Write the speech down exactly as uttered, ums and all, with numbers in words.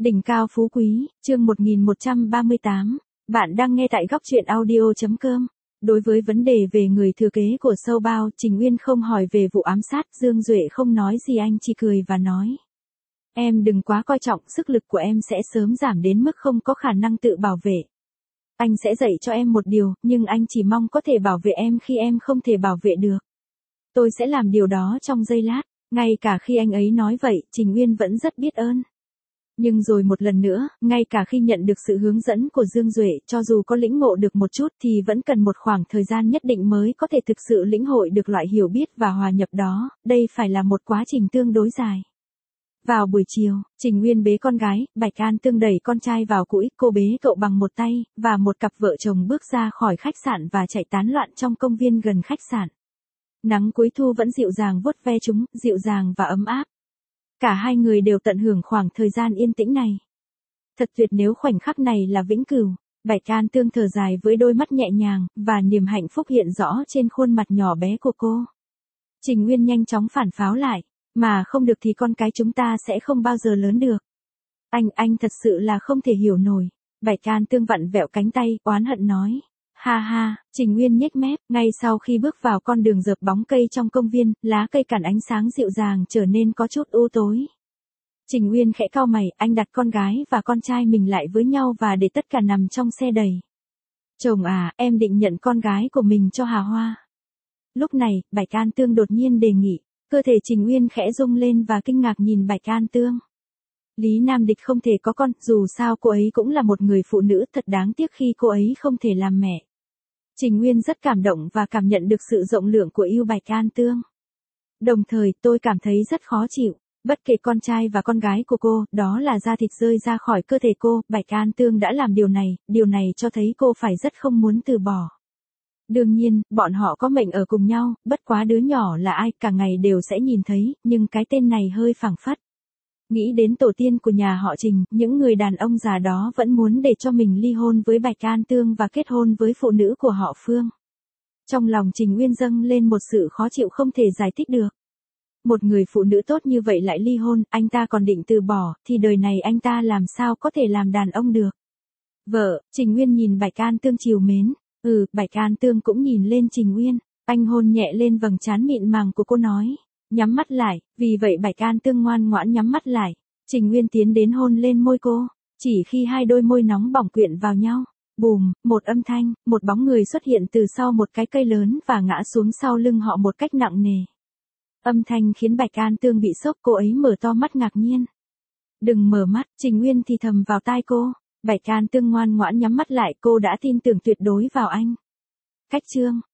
Đỉnh cao phú quý, chương một nghìn một trăm ba mươi tám. Bạn đang nghe tại góc truyện audio chấm com. Đối với vấn đề về người thừa kế của Sâu Bao, Trình Uyên không hỏi về vụ ám sát, Dương Duệ không nói gì, anh chỉ cười và nói. Em đừng quá coi trọng, sức lực của em sẽ sớm giảm đến mức không có khả năng tự bảo vệ. Anh sẽ dạy cho em một điều, nhưng anh chỉ mong có thể bảo vệ em khi em không thể bảo vệ được. Tôi sẽ làm điều đó trong giây lát. Ngay cả khi anh ấy nói vậy, Trình Uyên vẫn rất biết ơn. Nhưng rồi một lần nữa, ngay cả khi nhận được sự hướng dẫn của Dương Duệ, cho dù có lĩnh ngộ được một chút thì vẫn cần một khoảng thời gian nhất định mới có thể thực sự lĩnh hội được loại hiểu biết và hòa nhập đó, đây phải là một quá trình tương đối dài. Vào buổi chiều, Trình Uyên bế con gái, Bạch An Tương đẩy con trai vào cũi, cô bế cậu bằng một tay, và một cặp vợ chồng bước ra khỏi khách sạn và chạy tán loạn trong công viên gần khách sạn. Nắng cuối thu vẫn dịu dàng vuốt ve chúng, dịu dàng và ấm áp. Cả hai người đều tận hưởng khoảng thời gian yên tĩnh này. Thật tuyệt nếu khoảnh khắc này là vĩnh cửu. Bạch An Tương thở dài với đôi mắt nhẹ nhàng, và niềm hạnh phúc hiện rõ trên khuôn mặt nhỏ bé của cô. Trình Uyên nhanh chóng phản pháo lại, mà không được thì con cái chúng ta sẽ không bao giờ lớn được. Anh, anh thật sự là không thể hiểu nổi. Bạch An Tương vặn vẹo cánh tay, oán hận nói. Ha ha, Trình Uyên nhếch mép, ngay sau khi bước vào con đường dợp bóng cây trong công viên, lá cây cản ánh sáng dịu dàng trở nên có chút u tối. Trình Uyên khẽ cau mày, anh đặt con gái và con trai mình lại với nhau và để tất cả nằm trong xe đầy. Chồng à, em định nhận con gái của mình cho Hà Hoa. Lúc này, Bạch An Tương đột nhiên đề nghị, cơ thể Trình Uyên khẽ rung lên và kinh ngạc nhìn Bạch An Tương. Lý Nam Địch không thể có con, dù sao cô ấy cũng là một người phụ nữ, thật đáng tiếc khi cô ấy không thể làm mẹ. Trình Uyên rất cảm động và cảm nhận được sự rộng lượng của yêu Bạch An Tương. Đồng thời, tôi cảm thấy rất khó chịu. Bất kể con trai và con gái của cô, đó là da thịt rơi ra khỏi cơ thể cô, Bạch An Tương đã làm điều này, điều này cho thấy cô phải rất không muốn từ bỏ. Đương nhiên, bọn họ có mệnh ở cùng nhau, bất quá đứa nhỏ là ai, cả ngày đều sẽ nhìn thấy, nhưng cái tên này hơi phảng phất. Nghĩ đến tổ tiên của nhà họ Trình, những người đàn ông già đó vẫn muốn để cho mình ly hôn với Bạch An Tương và kết hôn với phụ nữ của họ Phương. Trong lòng Trình Uyên dâng lên một sự khó chịu không thể giải thích được. Một người phụ nữ tốt như vậy lại ly hôn, anh ta còn định từ bỏ, thì đời này anh ta làm sao có thể làm đàn ông được. Vợ, Trình Uyên nhìn Bạch An Tương trìu mến. Ừ, Bạch An Tương cũng nhìn lên Trình Uyên. Anh hôn nhẹ lên vầng trán mịn màng của cô nói. Nhắm mắt lại, vì vậy Bạch An Tương ngoan ngoãn nhắm mắt lại. Trình Uyên tiến đến hôn lên môi cô. Chỉ khi hai đôi môi nóng bỏng quyện vào nhau, bùm, một âm thanh, một bóng người xuất hiện từ sau một cái cây lớn và ngã xuống sau lưng họ một cách nặng nề. Âm thanh khiến Bạch An Tương bị sốc, cô ấy mở to mắt ngạc nhiên. Đừng mở mắt, Trình Uyên thì thầm vào tai cô. Bạch An Tương ngoan ngoãn nhắm mắt lại, cô đã tin tưởng tuyệt đối vào anh. Cách chương